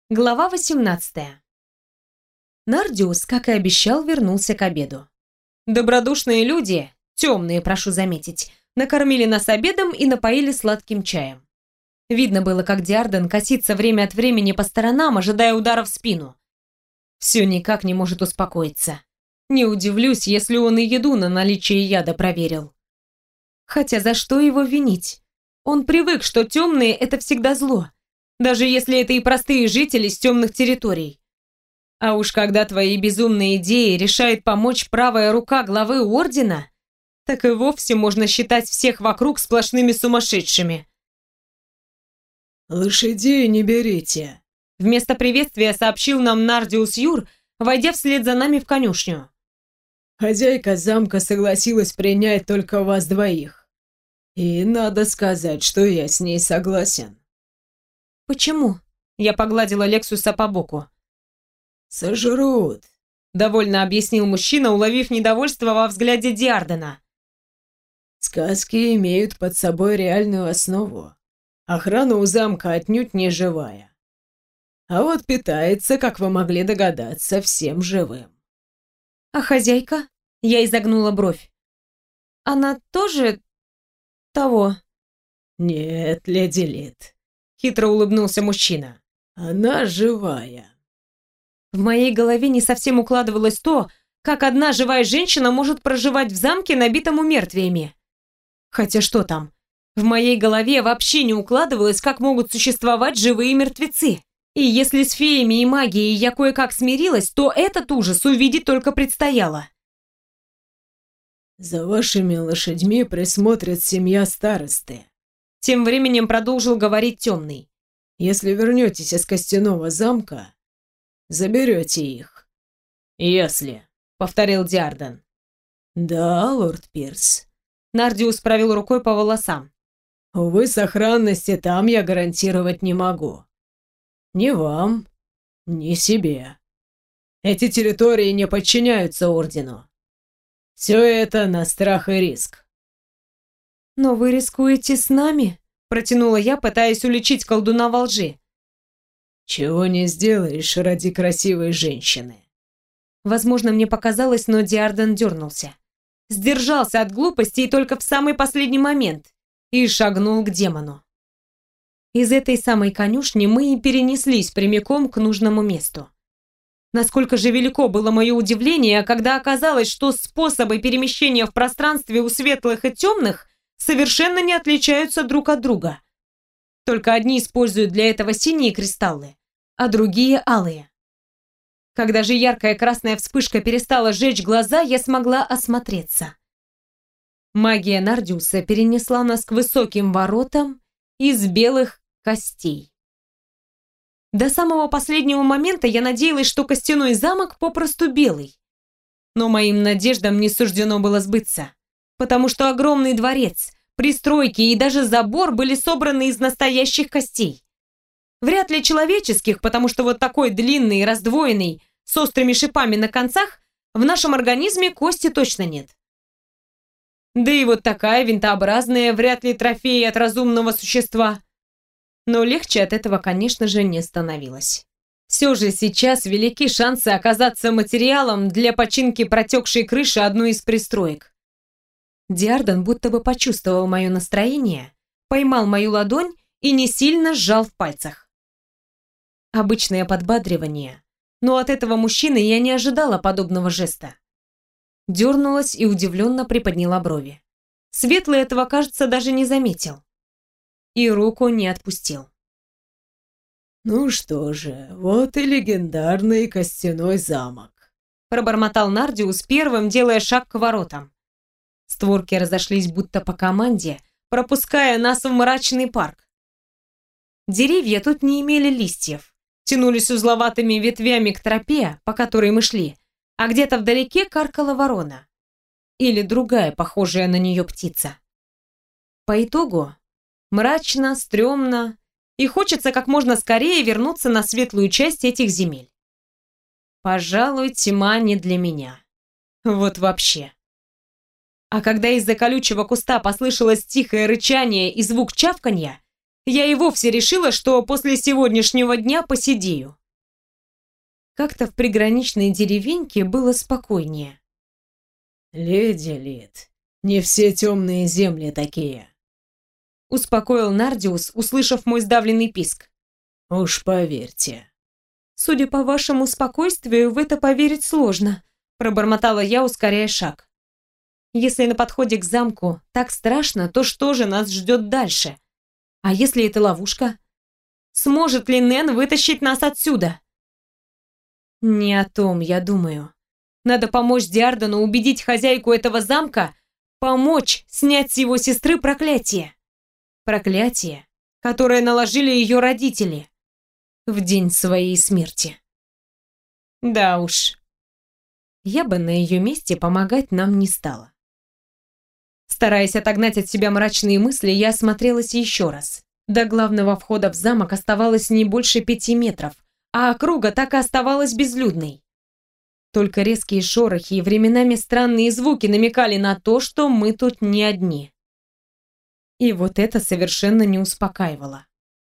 Глава 18. Нардиус, как и обещал, вернулся к обеду. Добродушные люди, темные, прошу заметить, накормили нас обедом и напоили сладким чаем. Видно было, как Диарден косится время от времени по сторонам, ожидая удара в спину. Все никак не может успокоиться. Не удивлюсь, если он и еду на наличие яда проверил. Хотя за что его винить? Он привык, что темные — это всегда зло. Даже если это и простые жители с темных территорий. А уж когда твои безумные идеи решает помочь правая рука главы Ордена, так и вовсе можно считать всех вокруг сплошными сумасшедшими. «Лошадей не берите», — вместо приветствия сообщил нам Нардиус Юр, войдя вслед за нами в конюшню. «Хозяйка замка согласилась принять только вас двоих. И надо сказать, что я с ней согласен». «Почему?» — я погладила Лексуса по боку. «Сожрут», — довольно объяснил мужчина, уловив недовольство во взгляде Диардена. «Сказки имеют под собой реальную основу. Охрана у замка отнюдь не живая. А вот питается, как вы могли догадаться, всем живым». «А хозяйка?» — я изогнула бровь. «Она тоже того?» «Нет, леди Лид», — хитро улыбнулся мужчина. «Она живая». В моей голове не совсем укладывалось то, как одна живая женщина может проживать в замке, набитом умертвиями. Хотя что там? В моей голове вообще не укладывалось, как могут существовать живые мертвецы. И если с феями и магией я кое-как смирилась, то этот ужас увидеть только предстояло. «За вашими лошадьми присмотрит семья старосты», — тем временем продолжил говорить темный. «Если вернетесь из Костяного замка, заберете их». «Если», — повторил Диарден. «Да, лорд Пирс». Нардиус провел рукой по волосам. «Увы, сохранности там я гарантировать не могу. Ни вам, ни себе. Эти территории не подчиняются Ордену. Все это на страх и риск». «Но вы рискуете с нами?» — протянула я, пытаясь уличить колдуна во лжи. «Чего не сделаешь ради красивой женщины». Возможно, мне показалось, но Диарден дернулся. Сдержался от глупости и только в самый последний момент и шагнул к демону. Из этой самой конюшни мы и перенеслись прямиком к нужному месту. Насколько же велико было мое удивление, когда оказалось, что способы перемещения в пространстве у светлых и темных совершенно не отличаются друг от друга. Только одни используют для этого синие кристаллы, а другие — алые. Когда же яркая красная вспышка перестала жечь глаза, я смогла осмотреться. Магия Нардиуса перенесла нас к высоким воротам из белых костей. До самого последнего момента я надеялась, что костяной замок попросту белый. Но моим надеждам не суждено было сбыться, потому что огромный дворец, пристройки и даже забор были собраны из настоящих костей. Вряд ли человеческих, потому что вот такой длинный, раздвоенный, с острыми шипами на концах, в нашем организме кости точно нет. Да и вот такая винтообразная вряд ли трофей от разумного существа. Но легче от этого, конечно же, не становилось. Все же сейчас велики шансы оказаться материалом для починки протекшей крыши одной из пристроек. Диарден будто бы почувствовал мое настроение, поймал мою ладонь и не сильно сжал в пальцах. Обычное подбадривание, но от этого мужчины я не ожидала подобного жеста. Дернулась и удивленно приподняла брови. Светлый этого, кажется, даже не заметил. И руку не отпустил. «Ну что же, вот и легендарный костяной замок», — пробормотал Нардиус первым, делая шаг к воротам. Створки разошлись будто по команде, пропуская нас в мрачный парк. Деревья тут не имели листьев, тянулись узловатыми ветвями к тропе, по которой мы шли, а где-то вдалеке каркала ворона. Или другая, похожая на нее птица. По итогу мрачно, стрёмно, и хочется как можно скорее вернуться на светлую часть этих земель. Пожалуй, тьма не для меня. Вот вообще. А когда из-за колючего куста послышалось тихое рычание и звук чавканья, я и вовсе решила, что после сегодняшнего дня посидею. Как-то в приграничной деревеньке было спокойнее. «Леди Лид, не все темные земли такие», — успокоил Нардиус, услышав мой сдавленный писк. «Уж поверьте». «Судя по вашему спокойствию, в это поверить сложно», — пробормотала я, ускоряя шаг. «Если на подходе к замку так страшно, то что же нас ждет дальше? А если это ловушка? Сможет ли Нэн вытащить нас отсюда?» «Не о том я думаю. Надо помочь Диардену убедить хозяйку этого замка, помочь снять с его сестры проклятие. Проклятие, которое наложили ее родители в день своей смерти. Да уж, я бы на ее месте помогать нам не стала». Стараясь отогнать от себя мрачные мысли, я осмотрелась еще раз. До главного входа в замок оставалось не больше 5 метров, а округа так и оставалась безлюдной. Только резкие шорохи и временами странные звуки намекали на то, что мы тут не одни. И вот это совершенно не успокаивало.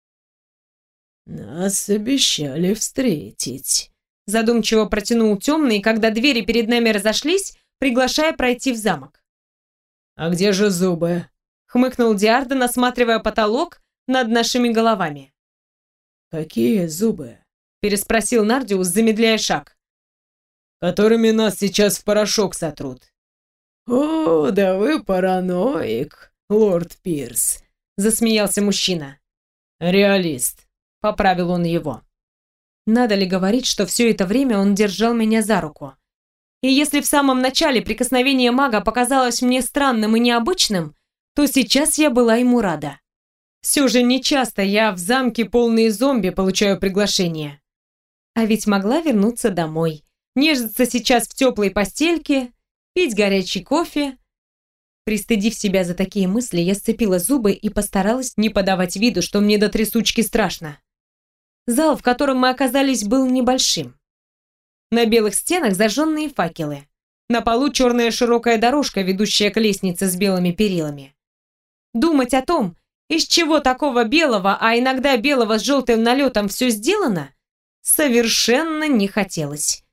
«Нас обещали встретить», — задумчиво протянул темный, когда двери перед нами разошлись, приглашая пройти в замок. «А где же зубы?» — хмыкнул Диарден, осматривая потолок над нашими головами. «Какие зубы?» — переспросил Нардиус, замедляя шаг. «Которыми нас сейчас в порошок сотрут». «О, да вы параноик, лорд Пирс», — засмеялся мужчина. «Реалист», — поправил он его. Надо ли говорить, что все это время он держал меня за руку? И если в самом начале прикосновение мага показалось мне странным и необычным, то сейчас я была ему рада. Все же нечасто я в замке полные зомби получаю приглашение. А ведь могла вернуться домой, нежиться сейчас в теплой постельке, пить горячий кофе. Пристыдив себя за такие мысли, я сцепила зубы и постаралась не подавать виду, что мне до трясучки страшно. Зал, в котором мы оказались, был небольшим. На белых стенах зажженные факелы. На полу черная широкая дорожка, ведущая к лестнице с белыми перилами. Думать о том, из чего такого белого, а иногда белого с желтым налетом все сделано, совершенно не хотелось.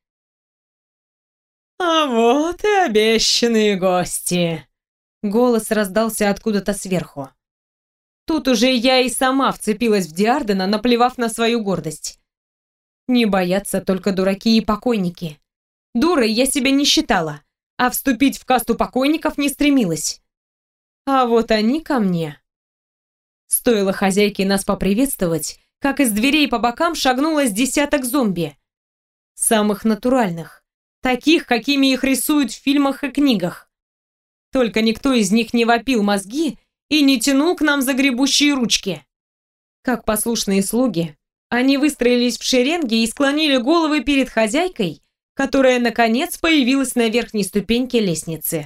«А вот и обещанные гости!» Голос раздался откуда-то сверху. Тут уже я и сама вцепилась в Диардена, наплевав на свою гордость. Не боятся только дураки и покойники. Дурой я себя не считала, а вступить в касту покойников не стремилась. А вот они ко мне. Стоило хозяйке нас поприветствовать, как из дверей по бокам шагнуло с десяток зомби. Самых натуральных. Таких, какими их рисуют в фильмах и книгах. Только никто из них не вопил мозги и не тянул к нам загребущие ручки. Как послушные слуги, они выстроились в шеренге и склонили головы перед хозяйкой, которая, наконец, появилась на верхней ступеньке лестницы.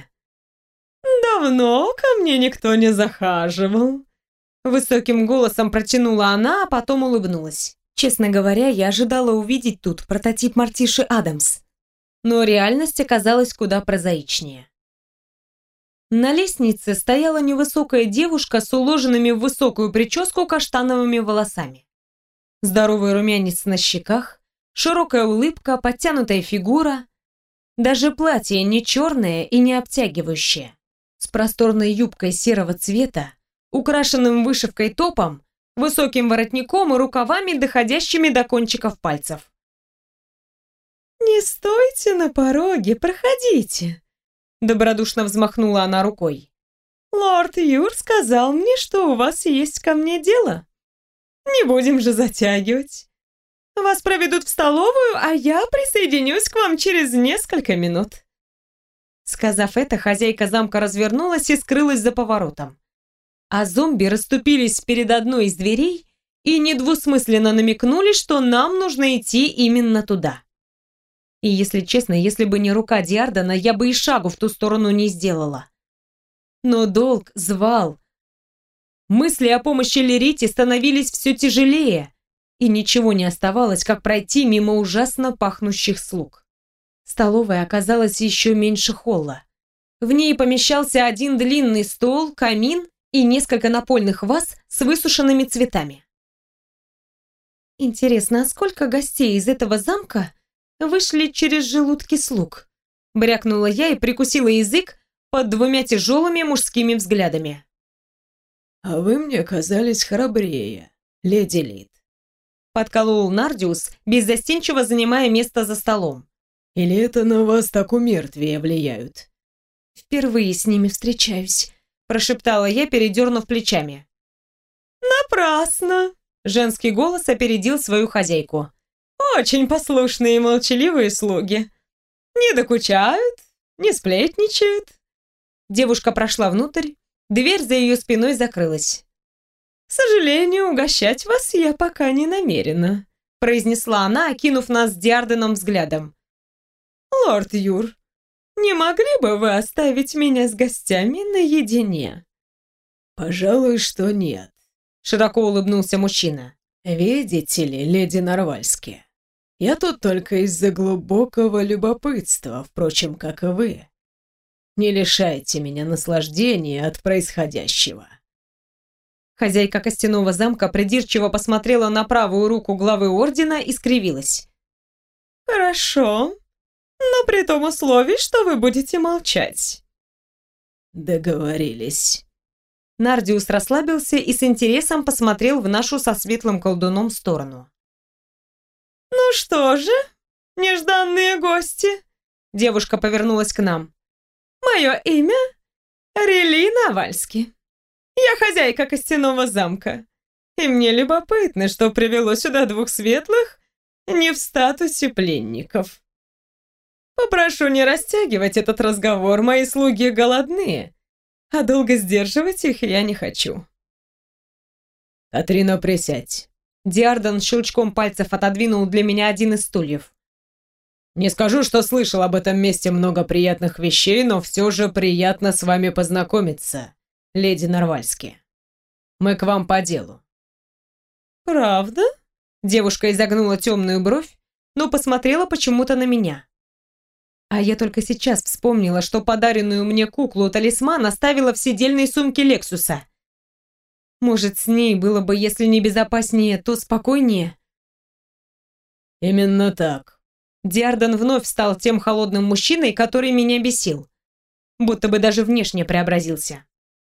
«Давно ко мне никто не захаживал», — высоким голосом протянула она, а потом улыбнулась. Честно говоря, я ожидала увидеть тут прототип Мартиши Адамс. Но реальность оказалась куда прозаичнее. На лестнице стояла невысокая девушка с уложенными в высокую прическу каштановыми волосами. Здоровый румянец на щеках, широкая улыбка, подтянутая фигура. Даже платье не черное и не обтягивающее. С просторной юбкой серого цвета, украшенным вышивкой топом, высоким воротником и рукавами, доходящими до кончиков пальцев. «Не стойте на пороге, проходите», — добродушно взмахнула она рукой. «Лорд Юр сказал мне, что у вас есть ко мне дело. Не будем же затягивать. Вас проведут в столовую, а я присоединюсь к вам через несколько минут». Сказав это, хозяйка замка развернулась и скрылась за поворотом. А зомби расступились перед одной из дверей и недвусмысленно намекнули, что нам нужно идти именно туда. И если честно, если бы не рука Диардена, я бы и шагу в ту сторону не сделала. Но долг звал. Мысли о помощи Лерите становились все тяжелее, и ничего не оставалось, как пройти мимо ужасно пахнущих слуг. Столовая оказалась еще меньше холла. В ней помещался один длинный стол, камин и несколько напольных ваз с высушенными цветами. Интересно, а сколько гостей из этого замка вышли через желудки слуг. Брякнула я и прикусила язык под двумя тяжелыми мужскими взглядами. «А вы мне казались храбрее, леди Лид», — подколол Нардиус, беззастенчиво занимая место за столом. «Или это на вас так умертвие влияют?» «Впервые с ними встречаюсь», — прошептала я, передернув плечами. «Напрасно!» — женский голос опередил свою хозяйку. «Очень послушные и молчаливые слуги. Не докучают, не сплетничают». Девушка прошла внутрь, дверь за ее спиной закрылась. «К сожалению, угощать вас я пока не намерена», — произнесла она, окинув нас с Диарденом взглядом. «Лорд Юр, не могли бы вы оставить меня с гостями наедине?» «Пожалуй, что нет», — широко улыбнулся мужчина. «Видите ли, леди Нарвальски, я тут только из-за глубокого любопытства, впрочем, как и вы. Не лишайте меня наслаждения от происходящего». Хозяйка костяного замка придирчиво посмотрела на правую руку главы ордена и скривилась. «Хорошо, но при том условии, что вы будете молчать». «Договорились». Нардиус расслабился и с интересом посмотрел в нашу со светлым колдуном сторону. «Ну что же, нежданные гости?» Девушка повернулась к нам. «Мое имя Рели Навальски. Я хозяйка костяного замка, и мне любопытно, что привело сюда двух светлых не в статусе пленников. Попрошу не растягивать этот разговор, мои слуги голодные, а долго сдерживать их я не хочу». «Катрина, присядь». Диарден щелчком пальцев отодвинул для меня один из стульев. «Не скажу, что слышал об этом месте много приятных вещей, но все же приятно с вами познакомиться, леди Нарвальски. Мы к вам по делу». «Правда?» Девушка изогнула темную бровь, но посмотрела почему-то на меня. А я только сейчас вспомнила, что подаренную мне куклу-талисман оставила в сидельной сумке Лексуса. Может, с ней было бы, если не безопаснее, то спокойнее? «Именно так». Диарден вновь стал тем холодным мужчиной, который меня бесил. Будто бы даже внешне преобразился.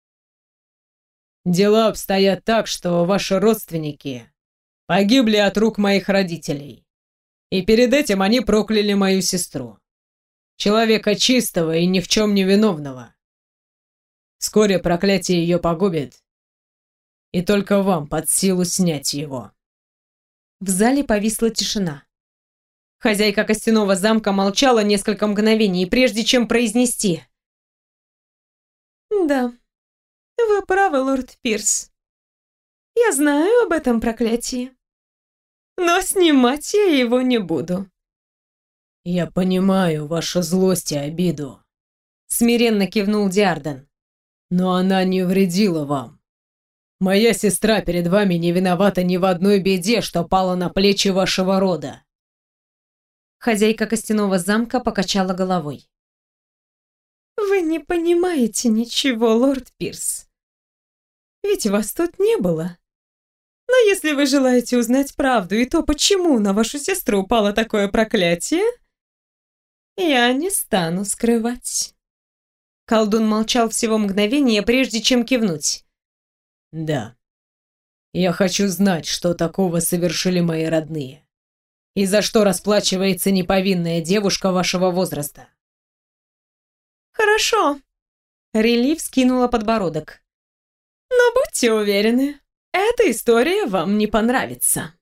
«Дела обстоят так, что ваши родственники погибли от рук моих родителей. И перед этим они прокляли мою сестру. Человека чистого и ни в чем не виновного. Вскоре проклятие ее погубит, и только вам под силу снять его». В зале повисла тишина. Хозяйка костяного замка молчала несколько мгновений, прежде чем произнести. «Да, вы правы, лорд Пирс. Я знаю об этом проклятии, но снимать я его не буду». «Я понимаю вашу злость и обиду», — смиренно кивнул Диарден. «но она не вредила вам. Моя сестра перед вами не виновата ни в одной беде, что пала на плечи вашего рода». Хозяйка костяного замка покачала головой. «Вы не понимаете ничего, лорд Пирс. Ведь вас тут не было. Но если вы желаете узнать правду и то, почему на вашу сестру упало такое проклятие, я не стану скрывать». Колдун молчал всего мгновение, прежде чем кивнуть. «Да. Я хочу знать, что такого совершили мои родные. И за что расплачивается неповинная девушка вашего возраста». «Хорошо», — Рели вскинула подбородок. «Но будьте уверены, эта история вам не понравится».